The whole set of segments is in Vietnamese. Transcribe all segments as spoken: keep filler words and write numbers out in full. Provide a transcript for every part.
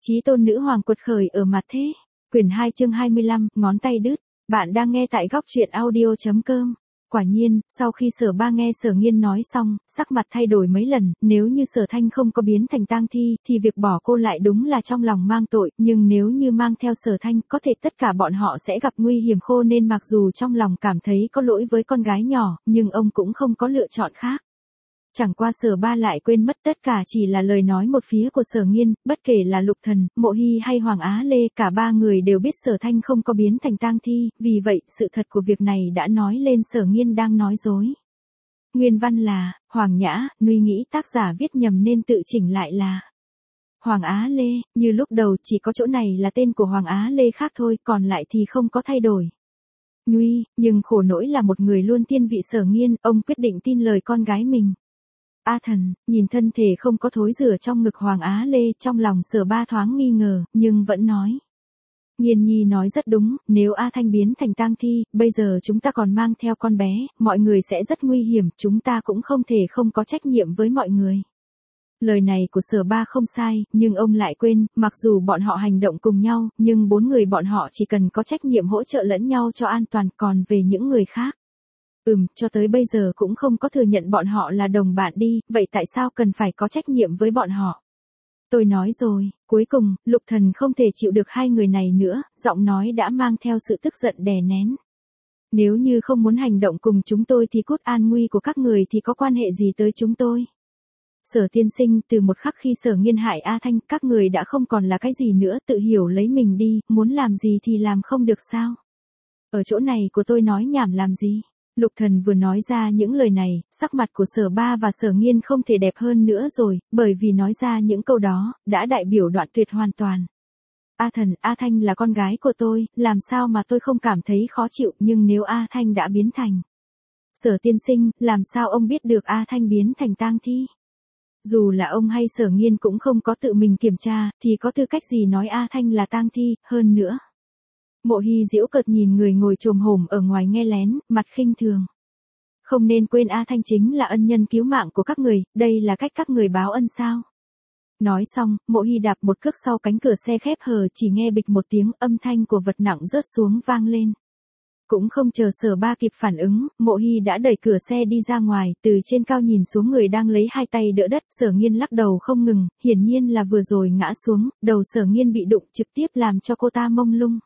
Chí tôn nữ hoàng quật khởi ở mặt thế. Quyển hai chương hai mươi lăm, ngón tay đứt. Bạn đang nghe tại góc truyện audio chấm com. Quả nhiên, sau khi Sở Ba nghe Sở Nghiên nói xong, sắc mặt thay đổi mấy lần, nếu như Sở Thanh không có biến thành tang thi, thì việc bỏ cô lại đúng là trong lòng mang tội, nhưng nếu như mang theo Sở Thanh, có thể tất cả bọn họ sẽ gặp nguy hiểm khô nên mặc dù trong lòng cảm thấy có lỗi với con gái nhỏ, nhưng ông cũng không có lựa chọn khác. Chẳng qua Sở Ba lại quên mất tất cả chỉ là lời nói một phía của Sở Nghiên, bất kể là Lục Thần, Mộ Hy hay Hoàng Á Lê, cả ba người đều biết Sở Thanh không có biến thành tang thi, vì vậy, sự thật của việc này đã nói lên Sở Nghiên đang nói dối. Nguyên văn là, Hoàng Nhã, nuy nghĩ tác giả viết nhầm nên tự chỉnh lại là Hoàng Á Lê, như lúc đầu chỉ có chỗ này là tên của Hoàng Á Lê khác thôi, còn lại thì không có thay đổi. Nuy, nhưng khổ nỗi là một người luôn thiên vị Sở Nghiên, ông quyết định tin lời con gái mình. A Thần, nhìn thân thể không có thối rửa trong ngực Hoàng Á Lê, trong lòng Sở Ba thoáng nghi ngờ, nhưng vẫn nói. Nghiên nhi nói rất đúng, nếu A Thanh biến thành tang thi, bây giờ chúng ta còn mang theo con bé, mọi người sẽ rất nguy hiểm, chúng ta cũng không thể không có trách nhiệm với mọi người. Lời này của Sở Ba không sai, nhưng ông lại quên, mặc dù bọn họ hành động cùng nhau, nhưng bốn người bọn họ chỉ cần có trách nhiệm hỗ trợ lẫn nhau cho an toàn, còn về những người khác. Ừm, cho tới bây giờ cũng không có thừa nhận bọn họ là đồng bạn đi, vậy tại sao cần phải có trách nhiệm với bọn họ? Tôi nói rồi, cuối cùng, Lục Thần không thể chịu được hai người này nữa, giọng nói đã mang theo sự tức giận đè nén. Nếu như không muốn hành động cùng chúng tôi thì cốt an nguy của các người thì có quan hệ gì tới chúng tôi? Sở tiên sinh, từ một khắc khi Sở Nghiên hại A Thanh, các người đã không còn là cái gì nữa, tự hiểu lấy mình đi, muốn làm gì thì làm không được sao? Ở chỗ này của tôi nói nhảm làm gì? Lục Thần vừa nói ra những lời này, sắc mặt của Sở Ba và Sở Nghiên không thể đẹp hơn nữa rồi, bởi vì nói ra những câu đó, đã đại biểu đoạn tuyệt hoàn toàn. A Thần, A Thanh là con gái của tôi, làm sao mà tôi không cảm thấy khó chịu, nhưng nếu A Thanh đã biến thành. Sở tiên sinh, làm sao ông biết được A Thanh biến thành tang thi? Dù là ông hay Sở Nghiên cũng không có tự mình kiểm tra, thì có tư cách gì nói A Thanh là tang thi, hơn nữa. Mộ Hy giễu cợt nhìn người ngồi chồm hổm ở ngoài nghe lén, mặt khinh thường. Không nên quên A Thanh chính là ân nhân cứu mạng của các người, đây là cách các người báo ân sao? Nói xong, Mộ Hy đạp một cước sau cánh cửa xe khép hờ, chỉ nghe bịch một tiếng, âm thanh của vật nặng rớt xuống vang lên. Cũng không chờ Sở Ba kịp phản ứng, Mộ Hy đã đẩy cửa xe đi ra ngoài, từ trên cao nhìn xuống người đang lấy hai tay đỡ đất, Sở Nghiên lắc đầu không ngừng, hiển nhiên là vừa rồi ngã xuống, đầu Sở Nghiên bị đụng trực tiếp làm cho cô ta mông lung.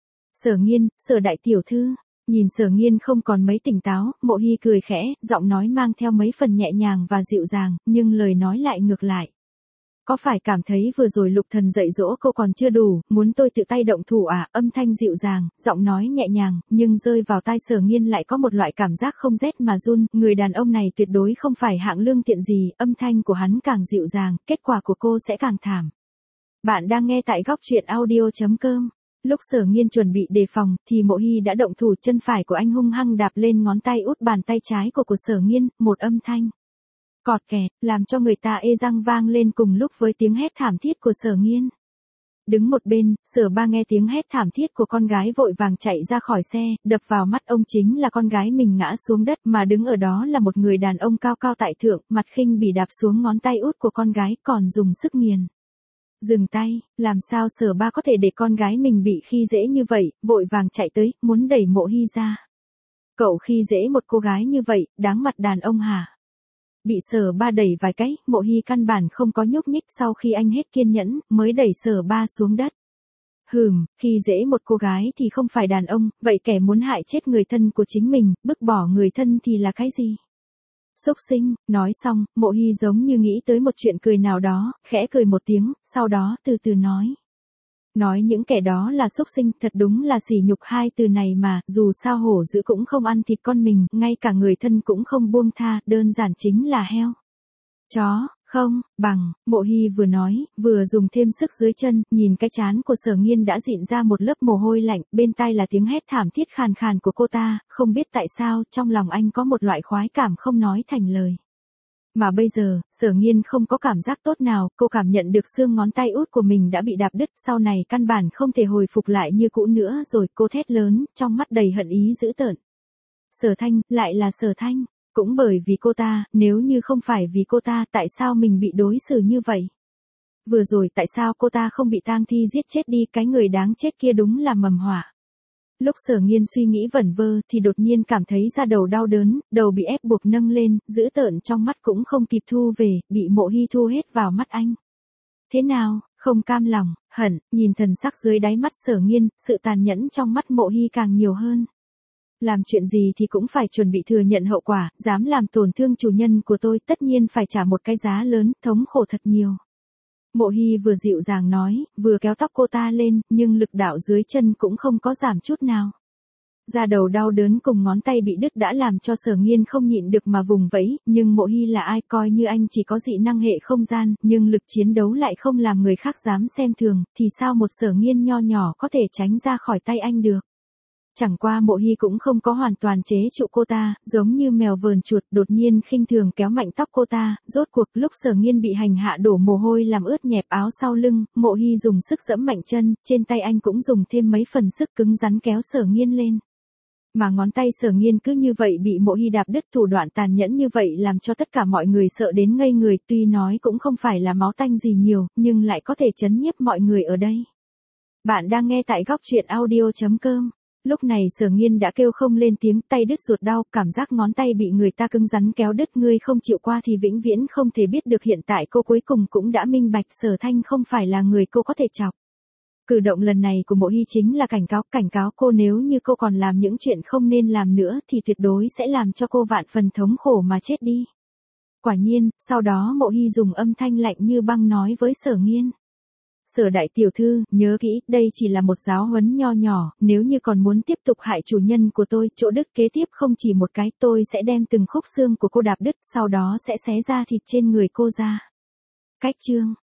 Sở Nghiên, Sở đại tiểu thư, nhìn Sở Nghiên không còn mấy tỉnh táo, Mộ Hy cười khẽ, giọng nói mang theo mấy phần nhẹ nhàng và dịu dàng, nhưng lời nói lại ngược lại. Có phải cảm thấy vừa rồi Lục Thần dạy dỗ cô còn chưa đủ, muốn tôi tự tay động thủ à? Âm thanh dịu dàng, giọng nói nhẹ nhàng, nhưng rơi vào tai Sở Nghiên lại có một loại cảm giác không rét mà run, người đàn ông này tuyệt đối không phải hạng lương thiện gì, âm thanh của hắn càng dịu dàng, kết quả của cô sẽ càng thảm. Bạn đang nghe tại góc truyện audio chấm com. Lúc Sở Nghiên chuẩn bị đề phòng, thì Mộ Hy đã động thủ, chân phải của anh hung hăng đạp lên ngón tay út bàn tay trái của của Sở Nghiên, một âm thanh cọt kẹt, làm cho người ta ê răng vang lên cùng lúc với tiếng hét thảm thiết của Sở Nghiên. Đứng một bên, Sở Ba nghe tiếng hét thảm thiết của con gái vội vàng chạy ra khỏi xe, đập vào mắt ông chính là con gái mình ngã xuống đất, mà đứng ở đó là một người đàn ông cao cao tại thượng, mặt khinh bỉ đạp xuống ngón tay út của con gái, còn dùng sức nghiền. Dừng tay, làm sao Sở Ba có thể để con gái mình bị khi dễ như vậy, vội vàng chạy tới, muốn đẩy Mộ Hy ra. Cậu khi dễ một cô gái như vậy, đáng mặt đàn ông hả? Bị Sở Ba đẩy vài cái, Mộ Hy căn bản không có nhúc nhích, sau khi anh hết kiên nhẫn, mới đẩy Sở Ba xuống đất. Hừm, khi dễ một cô gái thì không phải đàn ông, vậy kẻ muốn hại chết người thân của chính mình, bức bỏ người thân thì là cái gì? Xúc sinh, nói xong, Mộ Hy giống như nghĩ tới một chuyện cười nào đó, khẽ cười một tiếng, sau đó từ từ nói. Nói những kẻ đó là xúc sinh, thật đúng là sỉ nhục hai từ này mà, dù sao hổ dữ cũng không ăn thịt con mình, ngay cả người thân cũng không buông tha, đơn giản chính là heo. Chó, không, bằng, Mộ Hy vừa nói, vừa dùng thêm sức dưới chân, nhìn cái trán của Sở Nghiên đã dịn ra một lớp mồ hôi lạnh, bên tai là tiếng hét thảm thiết khàn khàn của cô ta, không biết tại sao, trong lòng anh có một loại khoái cảm không nói thành lời. Mà bây giờ, Sở Nghiên không có cảm giác tốt nào, cô cảm nhận được xương ngón tay út của mình đã bị đạp đứt, sau này căn bản không thể hồi phục lại như cũ nữa rồi, cô thét lớn, trong mắt đầy hận ý dữ tợn. Sở Thanh, lại là Sở Thanh, cũng bởi vì cô ta, nếu như không phải vì cô ta, tại sao mình bị đối xử như vậy? Vừa rồi tại sao cô ta không bị tang thi giết chết đi, cái người đáng chết kia đúng là mầm họa. Lúc Sở Nghiên suy nghĩ vẩn vơ thì đột nhiên cảm thấy da đầu đau đớn, đầu bị ép buộc nâng lên, dữ tợn trong mắt cũng không kịp thu về, bị Mộ Hy thu hết vào mắt anh. Thế nào, không cam lòng, hận, nhìn thần sắc dưới đáy mắt Sở Nghiên, sự tàn nhẫn trong mắt Mộ Hy càng nhiều hơn. Làm chuyện gì thì cũng phải chuẩn bị thừa nhận hậu quả, dám làm tổn thương chủ nhân của tôi tất nhiên phải trả một cái giá lớn, thống khổ thật nhiều. Mộ Hy vừa dịu dàng nói, vừa kéo tóc cô ta lên, nhưng lực đạo dưới chân cũng không có giảm chút nào. Da đầu đau đớn cùng ngón tay bị đứt đã làm cho Sở Nghiên không nhịn được mà vùng vẫy, nhưng Mộ Hy là ai, coi như anh chỉ có dị năng hệ không gian, nhưng lực chiến đấu lại không làm người khác dám xem thường, thì sao một Sở Nghiên nho nhỏ có thể tránh ra khỏi tay anh được. Chẳng qua Mộ Hy cũng không có hoàn toàn chế trụ cô ta, giống như mèo vờn chuột, đột nhiên khinh thường kéo mạnh tóc cô ta, rốt cuộc lúc Sở Nghiên bị hành hạ đổ mồ hôi làm ướt nhẹp áo sau lưng, Mộ Hy dùng sức giẫm mạnh chân, trên tay anh cũng dùng thêm mấy phần sức cứng rắn kéo Sở Nghiên lên. Mà ngón tay Sở Nghiên cứ như vậy bị Mộ Hy đạp đứt, thủ đoạn tàn nhẫn như vậy làm cho tất cả mọi người sợ đến ngây người, tuy nói cũng không phải là máu tanh gì nhiều, nhưng lại có thể chấn nhiếp mọi người ở đây. Bạn đang nghe tại góc truyện audio chấm com. Lúc này Sở Nghiên đã kêu không lên tiếng, tay đứt ruột đau, cảm giác ngón tay bị người ta cứng rắn kéo đứt, ngươi không chịu qua thì vĩnh viễn không thể biết được. Hiện tại cô cuối cùng cũng đã minh bạch Sở Thanh không phải là người cô có thể chọc. Cử động lần này của Mộ Hy chính là cảnh cáo, cảnh cáo cô nếu như cô còn làm những chuyện không nên làm nữa thì tuyệt đối sẽ làm cho cô vạn phần thống khổ mà chết đi. Quả nhiên, sau đó Mộ Hy dùng âm thanh lạnh như băng nói với Sở Nghiên. Sở đại tiểu thư, nhớ kỹ, đây chỉ là một giáo huấn nho nhỏ, nếu như còn muốn tiếp tục hại chủ nhân của tôi, chỗ đứt kế tiếp không chỉ một cái, tôi sẽ đem từng khúc xương của cô đạp đứt, sau đó sẽ xé ra thịt trên người cô ra. Cách chương